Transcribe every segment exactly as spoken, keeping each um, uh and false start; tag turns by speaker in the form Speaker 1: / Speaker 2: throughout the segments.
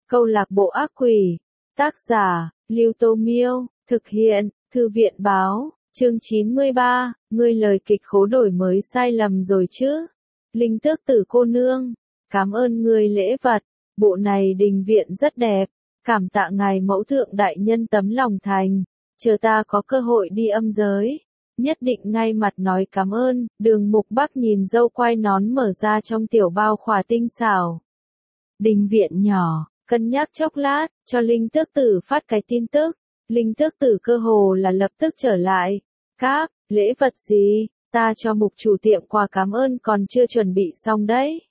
Speaker 1: Câu lạc bộ ác quỷ. Tác giả, Lưu Tô Miêu. Thực hiện, Thư viện Báo. Chương chín mươi ba, ngươi lời kịch khố đổi mới sai lầm rồi chứ. Linh Tước Tử cô nương. Cảm ơn ngươi lễ vật. Bộ này đình viện rất đẹp. Cảm tạ ngài mẫu thượng đại nhân tấm lòng thành. Chờ ta có cơ hội đi âm giới. Nhất định ngay mặt nói cảm ơn. Đường Mục Bắc nhìn dâu quai nón mở ra trong tiểu bao khỏa tinh xảo. Đình viện nhỏ, cân nhắc chốc lát, cho Linh Tước Tử phát cái tin tức. Linh Tước Tử cơ hồ là lập tức trở lại. Các, lễ vật gì, ta cho mục chủ tiệm quà cảm ơn còn chưa chuẩn bị xong đấy.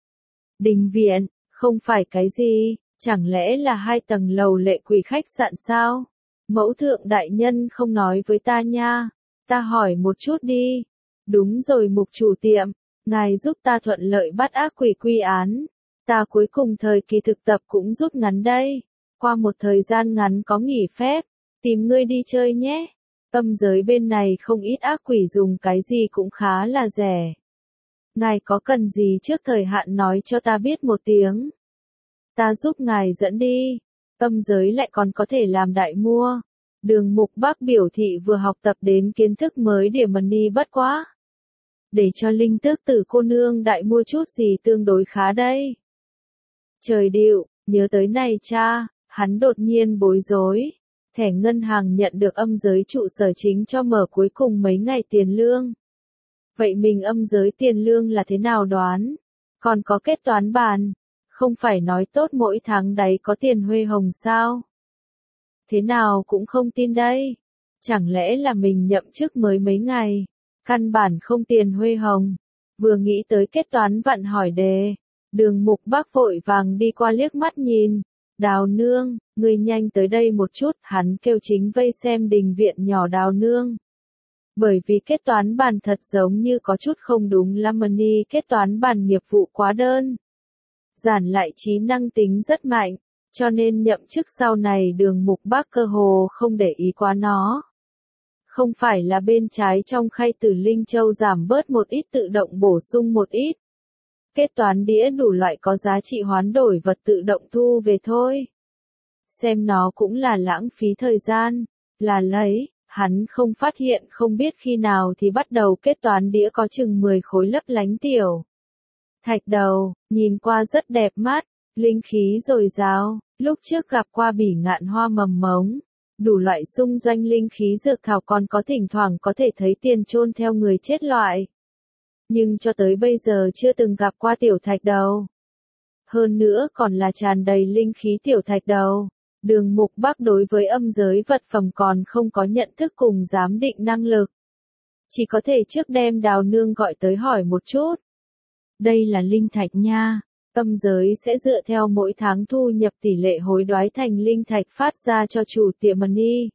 Speaker 1: Đình viện, không phải cái gì, chẳng lẽ là hai tầng lầu lệ quỷ khách sạn sao? Mẫu thượng đại nhân không nói với ta nha, ta hỏi một chút đi. Đúng rồi mục chủ tiệm, ngài giúp ta thuận lợi bắt ác quỷ quy án. Ta cuối cùng thời kỳ thực tập cũng rút ngắn đây. Qua một thời gian ngắn có nghỉ phép, tìm ngươi đi chơi nhé. Âm giới bên này không ít ác quỷ dùng cái gì cũng khá là rẻ. Ngài có cần gì trước thời hạn nói cho ta biết một tiếng. Ta giúp ngài dẫn đi. Âm giới lại còn có thể làm đại mua. Đường Mục Bắc biểu thị vừa học tập đến kiến thức mới để mần đi bất quá. Để cho Linh Tước Tử cô nương đại mua chút gì tương đối khá đây. Trời điệu, nhớ tới này cha, hắn đột nhiên bối rối. Thẻ ngân hàng nhận được âm giới trụ sở chính cho mở cuối cùng mấy ngày tiền lương. Vậy mình âm giới tiền lương là thế nào đoán? Còn có kết toán bàn. Không phải nói tốt mỗi tháng đấy có tiền huê hồng sao? Thế nào cũng không tin đây. Chẳng lẽ là mình nhậm chức mới mấy ngày? Căn bản không tiền huê hồng. Vừa nghĩ tới kết toán vặn hỏi đề. Đường Mục Bắc vội vàng đi qua liếc mắt nhìn. Đào nương, ngươi nhanh tới đây một chút, hắn kêu chính vây xem đình viện nhỏ Đào nương. Bởi vì kết toán bàn thật giống như có chút không đúng lắm ni kết toán bàn nghiệp vụ quá đơn. Giản lại trí năng tính rất mạnh, cho nên nhậm chức sau này Đường Mục Bắc cơ hồ không để ý quá nó. Không phải là bên trái trong khay tử Linh Châu giảm bớt một ít tự động bổ sung một ít. Kết toán đĩa đủ loại có giá trị hoán đổi vật tự động thu về thôi. Xem nó cũng là lãng phí thời gian, là lấy, hắn không phát hiện không biết khi nào thì bắt đầu kết toán đĩa có chừng mười khối lấp lánh tiểu. Thạch đầu, nhìn qua rất đẹp mắt, linh khí dồi dào, lúc trước gặp qua bỉ ngạn hoa mầm mống, đủ loại xung doanh linh khí dược thảo còn có thỉnh thoảng có thể thấy tiền chôn theo người chết loại. Nhưng cho tới bây giờ chưa từng gặp qua tiểu thạch đầu. Hơn nữa còn là tràn đầy linh khí tiểu thạch đầu. Đường Mục Bắc đối với âm giới vật phẩm còn không có nhận thức cùng giám định năng lực. Chỉ có thể trước đem Đào nương gọi tới hỏi một chút. Đây là linh thạch nha. Âm giới sẽ dựa theo mỗi tháng thu nhập tỷ lệ hối đoái thành linh thạch phát ra cho chủ tiệm money.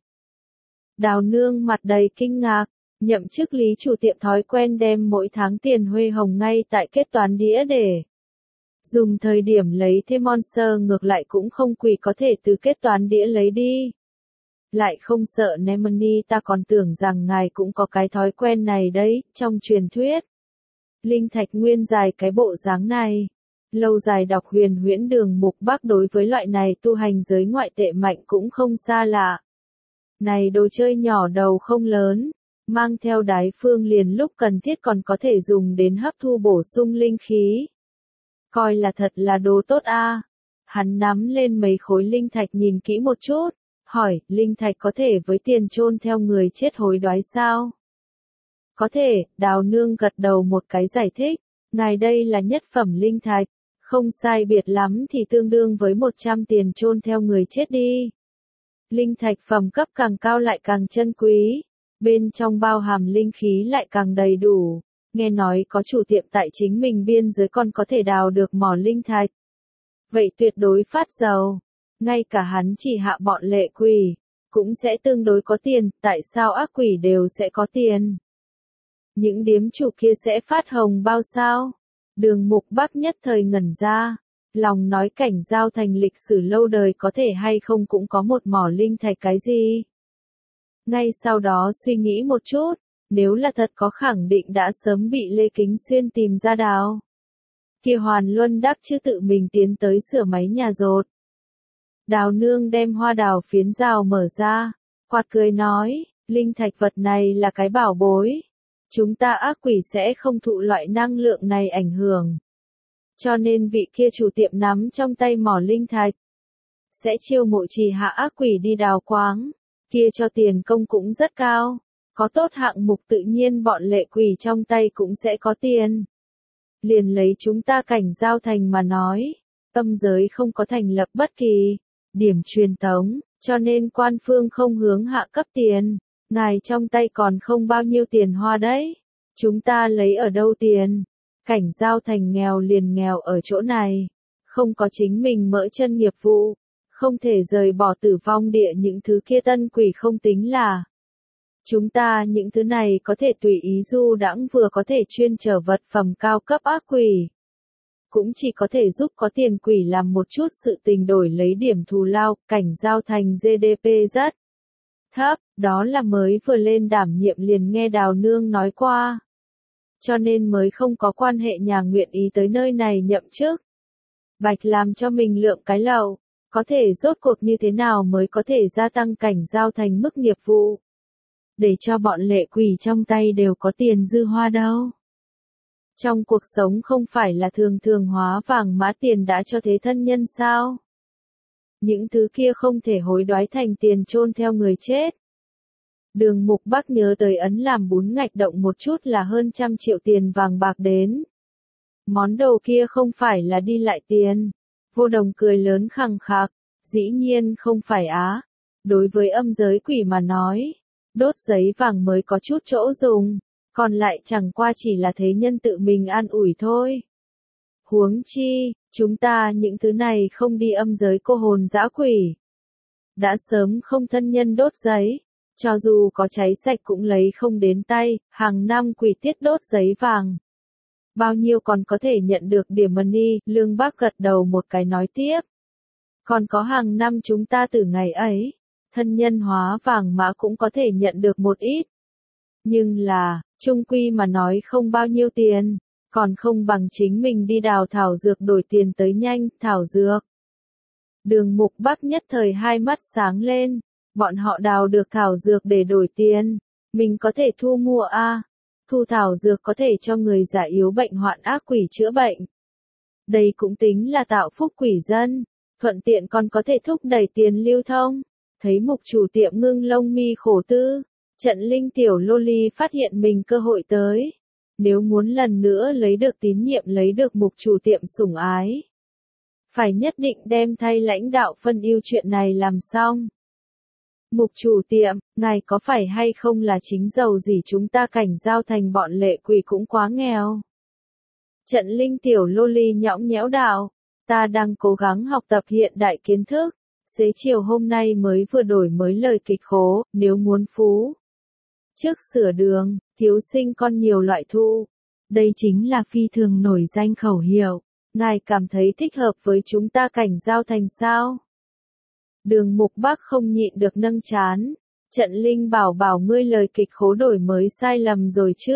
Speaker 1: Đào nương mặt đầy kinh ngạc. Nhậm chức lý chủ tiệm thói quen đem mỗi tháng tiền huê hồng ngay tại kết toán đĩa để dùng thời điểm lấy thêm monster ngược lại cũng không quỳ có thể từ kết toán đĩa lấy đi. Lại không sợ Nemony ta còn tưởng rằng ngài cũng có cái thói quen này đấy, trong truyền thuyết. Linh thạch nguyên dài cái bộ dáng này. Lâu dài đọc huyền huyễn Đường Mục Bắc đối với loại này tu hành giới ngoại tệ mạnh cũng không xa lạ. Này đồ chơi nhỏ đầu không lớn. Mang theo đái phương liền lúc cần thiết còn có thể dùng đến hấp thu bổ sung linh khí. Coi là thật là đồ tốt a. À. Hắn nắm lên mấy khối linh thạch nhìn kỹ một chút, hỏi, linh thạch có thể với tiền chôn theo người chết hối đoái sao? Có thể, Đào nương gật đầu một cái giải thích, ngài đây là nhất phẩm linh thạch, không sai biệt lắm thì tương đương với một trăm tiền chôn theo người chết đi. Linh thạch phẩm cấp càng cao lại càng chân quý. Bên trong bao hàm linh khí lại càng đầy đủ. Nghe nói có chủ tiệm tại chính mình biên giới còn có thể đào được mỏ linh thạch. Vậy tuyệt đối phát giàu. Ngay cả hắn chỉ hạ bọn lệ quỷ, cũng sẽ tương đối có tiền, tại sao ác quỷ đều sẽ có tiền? Những điếm chủ kia sẽ phát hồng bao sao? Đường Mục Bắc nhất thời ngẩn ra. Lòng nói cảnh giao thành lịch sử lâu đời có thể hay không cũng có một mỏ linh thạch cái gì? Ngay sau đó suy nghĩ một chút, nếu là thật có khẳng định đã sớm bị Lê Kính Xuyên tìm ra đào. Kia Hoàn Luân Đắc chứ tự mình tiến tới sửa máy nhà rột. Đào nương đem hoa đào phiến rào mở ra, quạt cười nói, linh thạch vật này là cái bảo bối. Chúng ta ác quỷ sẽ không thụ loại năng lượng này ảnh hưởng. Cho nên vị kia chủ tiệm nắm trong tay mỏ linh thạch. Sẽ chiêu mộ trì hạ ác quỷ đi đào quáng. Kia cho tiền công cũng rất cao. Có tốt hạng mục tự nhiên bọn lệ quỷ trong tay cũng sẽ có tiền. Liền lấy chúng ta Cảnh Giao Thành mà nói. Âm giới không có thành lập bất kỳ điểm truyền tống, cho nên quan phương không hướng hạ cấp tiền. Ngài trong tay còn không bao nhiêu tiền hoa đấy. Chúng ta lấy ở đâu tiền? Cảnh Giao Thành nghèo liền nghèo ở chỗ này. Không có chính mình mỡ chân nghiệp vụ. Không thể rời bỏ tử vong địa những thứ kia tân quỷ không tính là. Chúng ta những thứ này có thể tùy ý du đãng vừa có thể chuyên chở vật phẩm cao cấp ác quỷ. Cũng chỉ có thể giúp có tiền quỷ làm một chút sự tình đổi lấy điểm thù lao. Cảnh Giao Thành giê đê pê rất thấp, đó là mới vừa lên đảm nhiệm liền nghe Đào Nương nói qua. Cho nên mới không có quan hệ nhà nguyện ý tới nơi này nhậm chức. Bạch làm cho mình lượng cái lậu, có thể rốt cuộc như thế nào mới có thể gia tăng Cảnh Giao Thành mức nghiệp vụ. Để cho bọn lệ quỷ trong tay đều có tiền dư hoa đâu. Trong cuộc sống không phải là thường thường hóa vàng mã tiền đã cho thế thân nhân sao? Những thứ kia không thể hối đoái thành tiền chôn theo người chết. Đường Mục Bắc nhớ tới ấn làm bún ngạch động một chút là hơn trăm triệu tiền vàng bạc đến. Món đồ kia không phải là đi lại tiền. Vô Đồng cười lớn khằng khặc, dĩ nhiên không phải á. Đối với âm giới quỷ mà nói, đốt giấy vàng mới có chút chỗ dùng, còn lại chẳng qua chỉ là thế nhân tự mình an ủi thôi. Huống chi, chúng ta những thứ này không đi âm giới cô hồn dã quỷ. Đã sớm không thân nhân đốt giấy, cho dù có cháy sạch cũng lấy không đến tay, hàng năm quỷ tiết đốt giấy vàng. Bao nhiêu còn có thể nhận được điểm money, Lương Bác gật đầu một cái nói tiếp. Còn có hàng năm chúng ta từ ngày ấy, thân nhân hóa vàng mã cũng có thể nhận được một ít. Nhưng là, chung quy mà nói không bao nhiêu tiền, còn không bằng chính mình đi đào thảo dược đổi tiền tới nhanh, thảo dược. Đường Mục Bắc nhất thời hai mắt sáng lên, bọn họ đào được thảo dược để đổi tiền, mình có thể thu mua a, à? Thu thảo dược có thể cho người già yếu bệnh hoạn ác quỷ chữa bệnh. Đây cũng tính là tạo phúc quỷ dân, thuận tiện còn có thể thúc đẩy tiền lưu thông. Thấy mục chủ tiệm ngưng lông mi khổ tư, Trận Linh tiểu loli phát hiện mình cơ hội tới. Nếu muốn lần nữa lấy được tín nhiệm lấy được mục chủ tiệm sủng ái, phải nhất định đem thay lãnh đạo phân ưu chuyện này làm xong. Mục chủ tiệm, ngài có phải hay không là chính giàu gì chúng ta Cảnh Giao Thành bọn lệ quỷ cũng quá nghèo. Trận Linh tiểu loli nhõng nhẽo đạo, ta đang cố gắng học tập hiện đại kiến thức, xế chiều hôm nay mới vừa đổi mới lời kịch khố, nếu muốn phú. Trước sửa đường, thiếu sinh con nhiều loại thu. Đây chính là phi thường nổi danh khẩu hiệu. Ngài cảm thấy thích hợp với chúng ta Cảnh Giao Thành sao? Đường Mục Bắc không nhịn được nâng chán. Trận Linh bảo bảo ngươi lời kịch khố đổi mới sai lầm rồi chứ?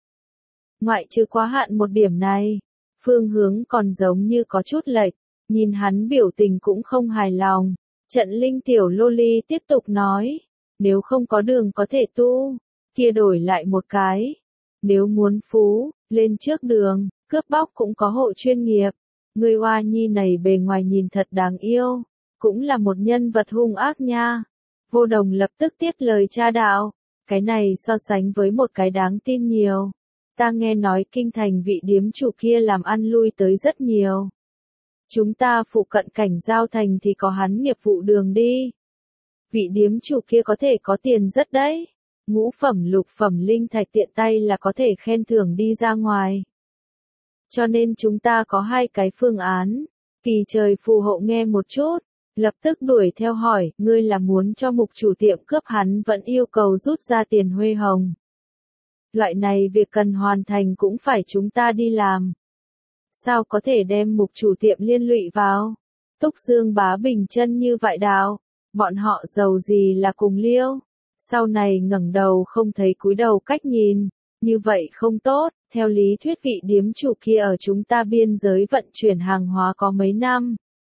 Speaker 1: Ngoại trừ quá hạn một điểm này, phương hướng còn giống như có chút lệch, nhìn hắn biểu tình cũng không hài lòng. Trận Linh tiểu loli tiếp tục nói, nếu không có đường có thể tu, kia đổi lại một cái. Nếu muốn phú, lên trước đường, cướp bóc cũng có hộ chuyên nghiệp. Người Hoa Nhi này bề ngoài nhìn thật đáng yêu, cũng là một nhân vật hung ác nha. Vô Đồng lập tức tiếp lời cha đạo, cái này so sánh với một cái đáng tin nhiều. Ta nghe nói kinh thành vị điếm chủ kia làm ăn lui tới rất nhiều. Chúng ta phụ cận Cảnh Giao Thành thì có hắn nghiệp vụ đường đi. Vị điếm chủ kia có thể có tiền rất đấy. Ngũ phẩm lục phẩm linh thạch tiện tay là có thể khen thưởng đi ra ngoài. Cho nên chúng ta có hai cái phương án. Kỳ trời phù hộ nghe một chút, lập tức đuổi theo hỏi, ngươi là muốn cho mục chủ tiệm cướp hắn vẫn yêu cầu rút ra tiền huê hồng. Loại này việc cần hoàn thành cũng phải chúng ta đi làm. Sao có thể đem mục chủ tiệm liên lụy vào? Túc Dương Bá bình chân như vậy đào, bọn họ giàu gì là cùng liêu. Sau này ngẩng đầu không thấy cúi đầu cách nhìn, như vậy không tốt. Theo lý thuyết vị điếm chủ kia ở chúng ta biên giới vận chuyển hàng hóa có mấy năm.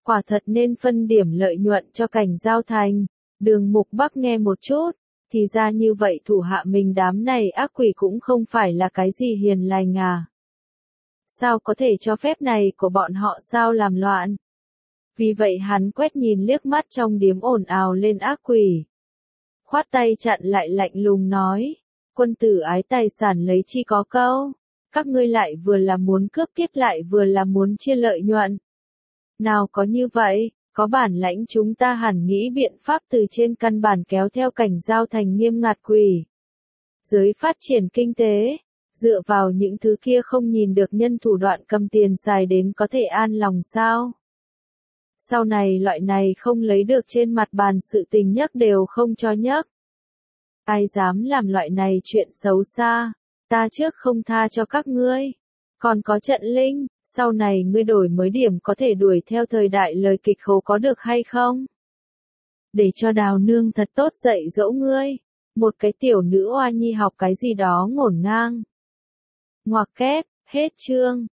Speaker 1: Quả thật nên phân điểm lợi nhuận cho Cảnh Giao Thành. Đường Mục Bắc nghe một chút, thì ra như vậy thủ hạ mình đám này ác quỷ cũng không phải là cái gì hiền lành à. Sao có thể cho phép này của bọn họ sao làm loạn? Vì vậy hắn quét nhìn liếc mắt trong điếm ồn ào lên ác quỷ. Khoát tay chặn lại lạnh lùng nói, quân tử ái tài sản lấy chi có câu, các ngươi lại vừa là muốn cướp tiếp lại vừa là muốn chia lợi nhuận. Nào có như vậy, có bản lãnh chúng ta hẳn nghĩ biện pháp từ trên căn bản kéo theo Cảnh Giao Thành nghiêm ngặt quỷ. Giới phát triển kinh tế, dựa vào những thứ kia không nhìn được nhân thủ đoạn cầm tiền xài đến có thể an lòng sao? Sau này loại này không lấy được trên mặt bàn sự tình nhắc đều không cho nhắc. Ai dám làm loại này chuyện xấu xa, ta trước không tha cho các ngươi. Còn có trận linh, sau này ngươi đổi mới điểm có thể đuổi theo thời đại lời kịch khấu có được hay không? Để cho Đào nương thật tốt dạy dỗ ngươi. Một cái tiểu nữ oa nhi học cái gì đó ngổn ngang. Ngoặc kép, hết chương.